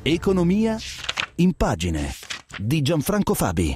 Economia in pagine di Gianfranco Fabi.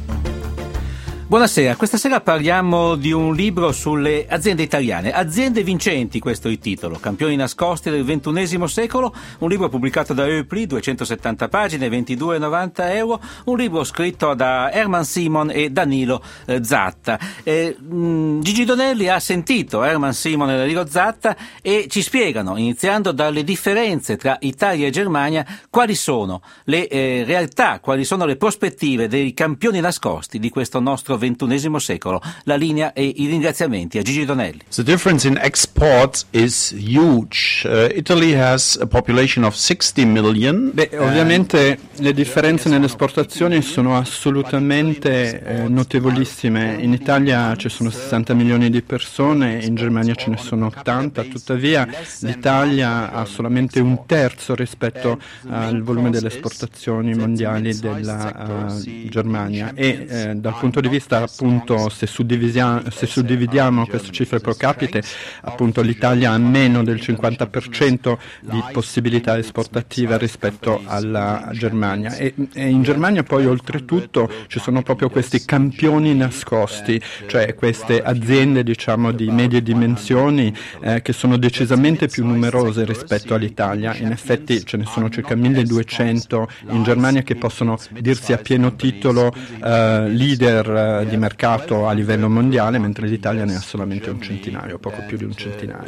Buonasera, questa sera parliamo di un libro sulle aziende italiane. Aziende vincenti, questo è il titolo. Campioni nascosti del XXI secolo, un libro pubblicato da Eupli, 270 pagine, 22,90 euro, un libro scritto da Herman Simon e Danilo Zatta. Gigi Donelli ha sentito Herman Simon e Danilo Zatta e ci spiegano, iniziando dalle differenze tra Italia e Germania, quali sono le realtà, quali sono le prospettive dei campioni nascosti di questo nostro XXI secolo. La linea e i ringraziamenti a Gigi Donelli. The difference in exports is huge. Italy has a population of 60 million. Ovviamente le differenze nelle esportazioni sono assolutamente notevolissime. In Italia ci sono 60 milioni di persone, in Germania ce ne sono 80, tuttavia l'Italia ha solamente un terzo rispetto al volume delle esportazioni mondiali della Germania e dal punto di vista appunto se suddividiamo queste cifre pro capite, appunto l'Italia ha meno del 50% di possibilità esportative rispetto alla Germania e in Germania poi oltretutto ci sono proprio questi campioni nascosti, cioè queste aziende diciamo di medie dimensioni che sono decisamente più numerose rispetto all'Italia. In effetti ce ne sono circa 1200 in Germania che possono dirsi a pieno titolo leader di mercato a livello mondiale, mentre l'Italia ne ha solamente un centinaio, poco più di un centinaio.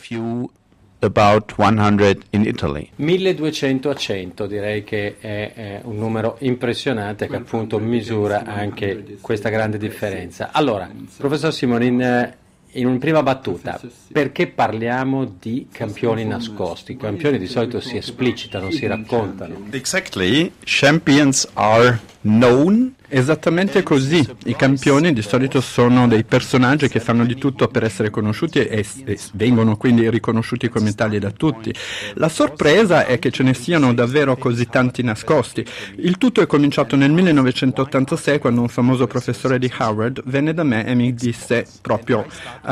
About 100 in Italy. 1200 a 100 direi che è un numero impressionante che appunto misura anche questa grande differenza. Allora, professor Simon, in una prima battuta, perché parliamo di campioni nascosti? I campioni di solito si esplicitano, si raccontano. Exactly. Champions are known. Esattamente così, i campioni di solito sono dei personaggi che fanno di tutto per essere conosciuti e vengono quindi riconosciuti come tali da tutti. La sorpresa è che ce ne siano davvero così tanti nascosti. Il tutto è cominciato nel 1986 quando un famoso professore di Harvard venne da me e mi disse proprio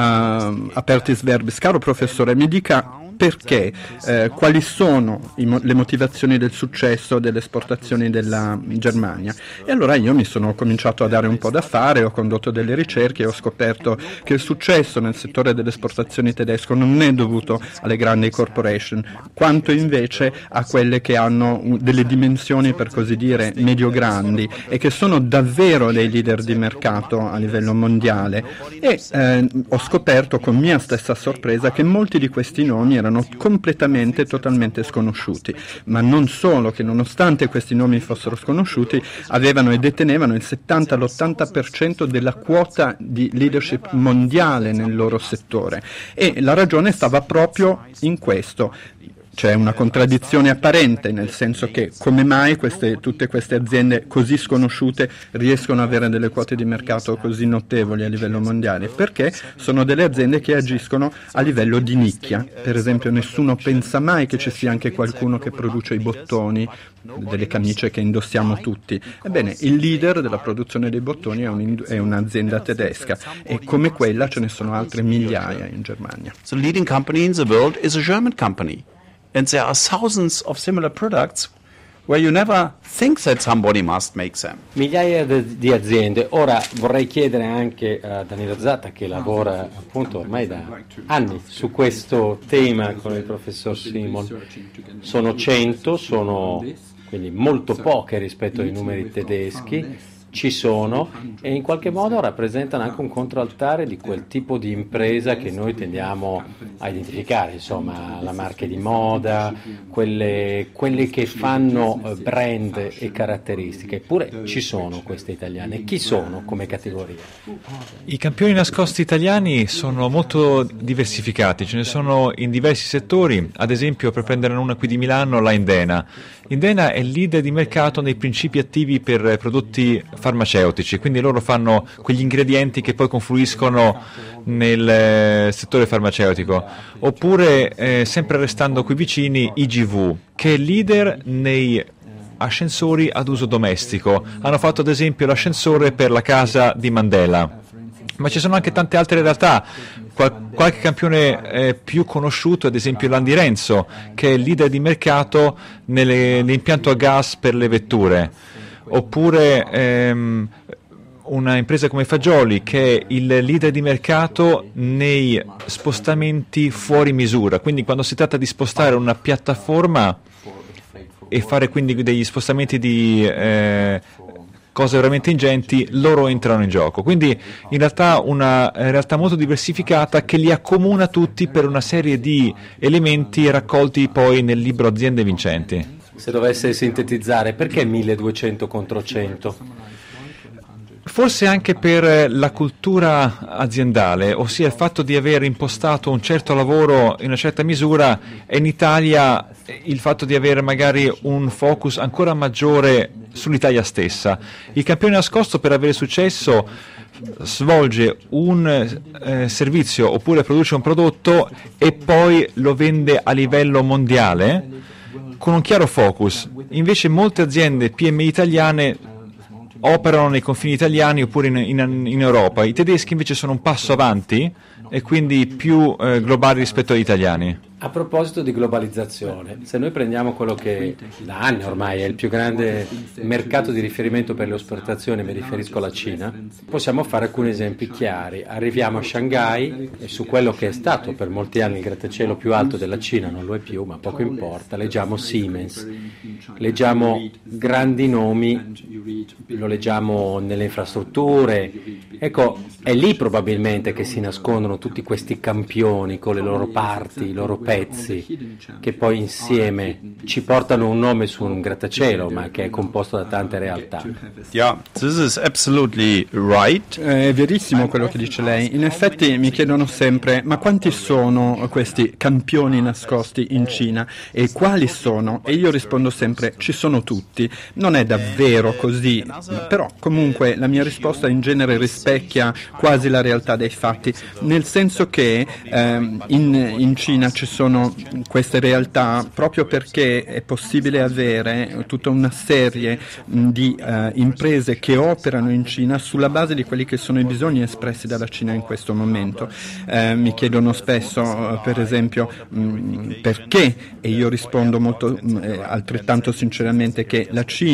apertis verbis, caro professore, mi dica perché, quali sono le motivazioni del successo delle esportazioni della Germania. E allora io mi sono cominciato a dare un po' da fare, ho condotto delle ricerche e ho scoperto che il successo nel settore delle esportazioni tedesco non è dovuto alle grandi corporation, quanto invece a quelle che hanno delle dimensioni per così dire medio-grandi e che sono davvero dei leader di mercato a livello mondiale. E ho scoperto con mia stessa sorpresa che molti di questi nomi erano totalmente sconosciuti, ma non solo, che nonostante questi nomi fossero sconosciuti avevano e detenevano il 70 all'80% della quota di leadership mondiale nel loro settore e la ragione stava proprio in questo. C'è una contraddizione apparente, nel senso che come mai tutte queste aziende così sconosciute riescono ad avere delle quote di mercato così notevoli a livello mondiale? Perché sono delle aziende che agiscono a livello di nicchia. Per esempio nessuno pensa mai che ci sia anche qualcuno che produce i bottoni delle camicie che indossiamo tutti. Ebbene, il leader della produzione dei bottoni è un'azienda tedesca e come quella ce ne sono altre migliaia in Germania. The leading company in the world is a German company. And there are thousands of similar products where you never think that somebody must make them. Migliaia di aziende. Ora vorrei chiedere anche a Danilo Zatta, che lavora appunto ormai da anni su questo tema con il professor Simon. Sono 100, sono quindi molto poche rispetto ai numeri tedeschi. Ci sono e in qualche modo rappresentano anche un controaltare di quel tipo di impresa che noi tendiamo a identificare, insomma la marche di moda, quelle che fanno brand e caratteristiche. Eppure ci sono queste italiane. Chi sono come categoria? I campioni nascosti italiani sono molto diversificati, ce ne sono in diversi settori, ad esempio per prendere una qui di Milano, la Indena. Indena è il leader di mercato nei principi attivi per prodotti farmaceutici, quindi loro fanno quegli ingredienti che poi confluiscono nel settore farmaceutico. Oppure, sempre restando qui vicini, IGV, che è leader nei ascensori ad uso domestico. Hanno fatto ad esempio l'ascensore per la casa di Mandela. Ma ci sono anche tante altre realtà, qualche campione più conosciuto, ad esempio Landi Renzo, che è leader di mercato nell'impianto a gas per le vetture, oppure una impresa come Fagioli, che è il leader di mercato nei spostamenti fuori misura, quindi quando si tratta di spostare una piattaforma e fare quindi degli spostamenti di cose veramente ingenti, loro entrano in gioco. Quindi in realtà una realtà molto diversificata che li accomuna tutti per una serie di elementi raccolti poi nel libro Aziende Vincenti. Se dovesse sintetizzare, perché 1200 contro 100? Forse anche per la cultura aziendale, ossia il fatto di aver impostato un certo lavoro in una certa misura, e in Italia il fatto di avere magari un focus ancora maggiore sull'Italia stessa. Il campione nascosto, per avere successo, svolge un servizio oppure produce un prodotto e poi lo vende a livello mondiale con un chiaro focus. Invece molte aziende PMI italiane operano nei confini italiani oppure in Europa. I tedeschi invece sono un passo avanti e quindi più globali rispetto agli italiani. A proposito di globalizzazione, se noi prendiamo quello che da anni ormai è il più grande mercato di riferimento per le esportazioni, mi riferisco alla Cina, possiamo fare alcuni esempi chiari. Arriviamo a Shanghai e su quello che è stato per molti anni il grattacielo più alto della Cina, non lo è più, ma poco importa, leggiamo Siemens, leggiamo grandi nomi, lo leggiamo nelle infrastrutture. Ecco, è lì probabilmente che si nascondono tutti questi campioni con le loro parti, i loro pezzi, che poi insieme ci portano un nome su un grattacielo, ma che è composto da tante realtà. Yeah, this is absolutely right. È verissimo quello che dice lei. In effetti mi chiedono sempre: ma quanti sono questi campioni nascosti in Cina e quali sono? E io rispondo sempre: ci sono tutti. Non è davvero così, però comunque la mia risposta in genere rispecchia quasi la realtà dei fatti, nel senso che in Cina ci sono queste realtà proprio perché è possibile avere tutta una serie di imprese che operano in Cina sulla base di quelli che sono i bisogni espressi dalla Cina in questo momento. Mi chiedono spesso, per esempio, perché, e io rispondo molto altrettanto sinceramente che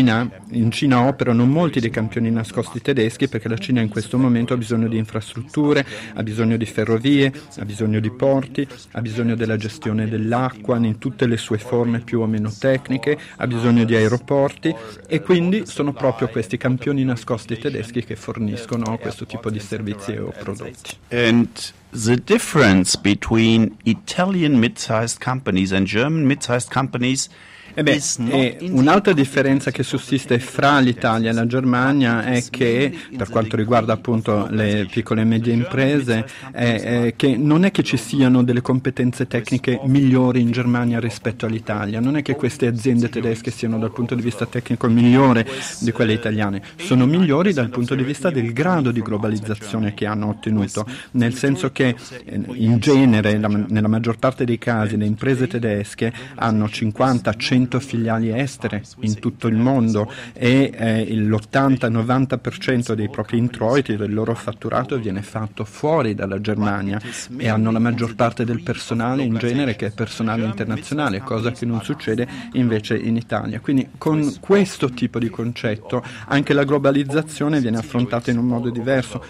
in Cina operano molti dei campioni nascosti tedeschi, perché la Cina in questo momento ha bisogno di infrastrutture, ha bisogno di ferrovie, ha bisogno di porti, ha bisogno della gestione dell'acqua in tutte le sue forme più o meno tecniche, ha bisogno di aeroporti, e quindi sono proprio questi campioni nascosti tedeschi che forniscono questo tipo di servizi o prodotti. And the difference between Italian mid-sized companies and German mid-sized companies. Un'altra differenza che sussiste fra l'Italia e la Germania è che, per quanto riguarda appunto le piccole e medie imprese, è che non è che ci siano delle competenze tecniche migliori in Germania rispetto all'Italia, non è che queste aziende tedesche siano dal punto di vista tecnico migliore di quelle italiane, sono migliori dal punto di vista del grado di globalizzazione che hanno ottenuto, nel senso che in genere, nella maggior parte dei casi, le imprese tedesche hanno 50-100 filiali estere in tutto il mondo e l'80-90% dei propri introiti, del loro fatturato, viene fatto fuori dalla Germania, e hanno la maggior parte del personale in genere che è personale internazionale, cosa che non succede invece in Italia. Quindi con questo tipo di concetto anche la globalizzazione viene affrontata in un modo diverso.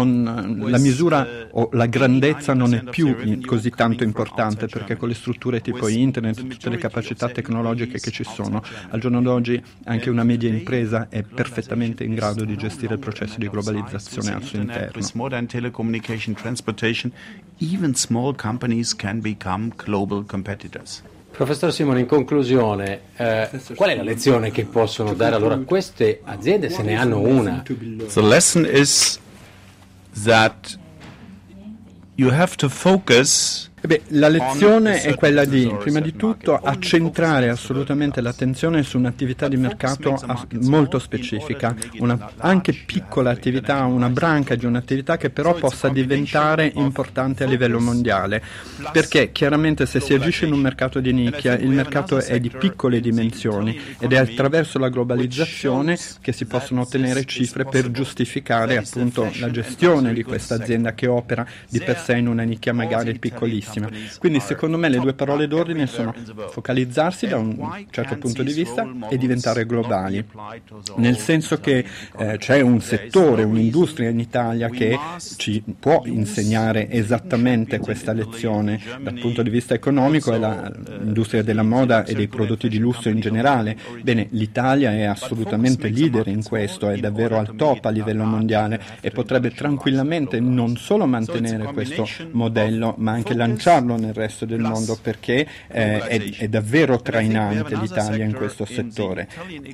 La misura o la grandezza non è più così tanto importante, perché con le strutture tipo internet, tutte le capacità tecnologiche che ci sono, al giorno d'oggi anche una media impresa è perfettamente in grado di gestire il processo di globalizzazione al suo interno. With modern telecommunication, transportation, even small companies can become global competitors. Professor Simon, in conclusione, qual è la lezione che possono dare allora queste aziende, se ne hanno una? The lesson is that you have to focus La lezione è quella di, prima di tutto, accentrare assolutamente l'attenzione su un'attività di mercato molto specifica, una anche piccola attività, una branca di un'attività che però possa diventare importante a livello mondiale, perché chiaramente se si agisce in un mercato di nicchia, il mercato è di piccole dimensioni ed è attraverso la globalizzazione che si possono ottenere cifre per giustificare appunto la gestione di questa azienda che opera di per sé in una nicchia magari piccolissima. Quindi secondo me le due parole d'ordine sono focalizzarsi da un certo punto di vista e diventare globali, nel senso che c'è un settore, un'industria in Italia che ci può insegnare esattamente questa lezione dal punto di vista economico, è l'industria della moda e dei prodotti di lusso in generale. Bene, l'Italia è assolutamente leader in questo, è davvero al top a livello mondiale e potrebbe tranquillamente non solo mantenere questo modello ma anche lanciarlo nel resto del mondo, perché è davvero trainante l'Italia in questo settore.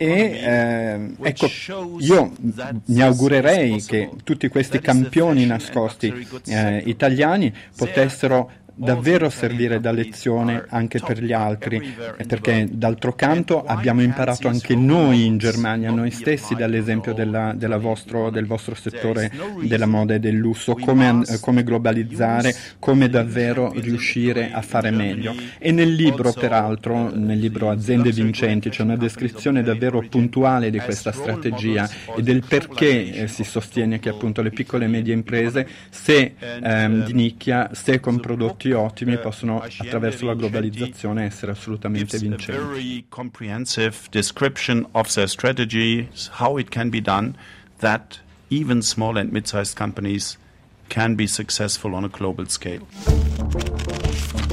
E ecco, io mi augurerei che tutti questi campioni nascosti italiani potessero davvero servire da lezione anche per gli altri, perché d'altro canto abbiamo imparato anche noi in Germania, noi stessi, dall'esempio del vostro settore della moda e del lusso, come globalizzare, come davvero riuscire a fare meglio. E nel libro, peraltro, nel libro Aziende Vincenti, c'è una descrizione davvero puntuale di questa strategia e del perché si sostiene che appunto le piccole e medie imprese, se di nicchia, se con prodotti ottimi, possono attraverso la globalizzazione essere assolutamente vincenti. A very comprehensive description of their strategy, how it can be done, that even small and mid-sized companies can be successful on a global scale.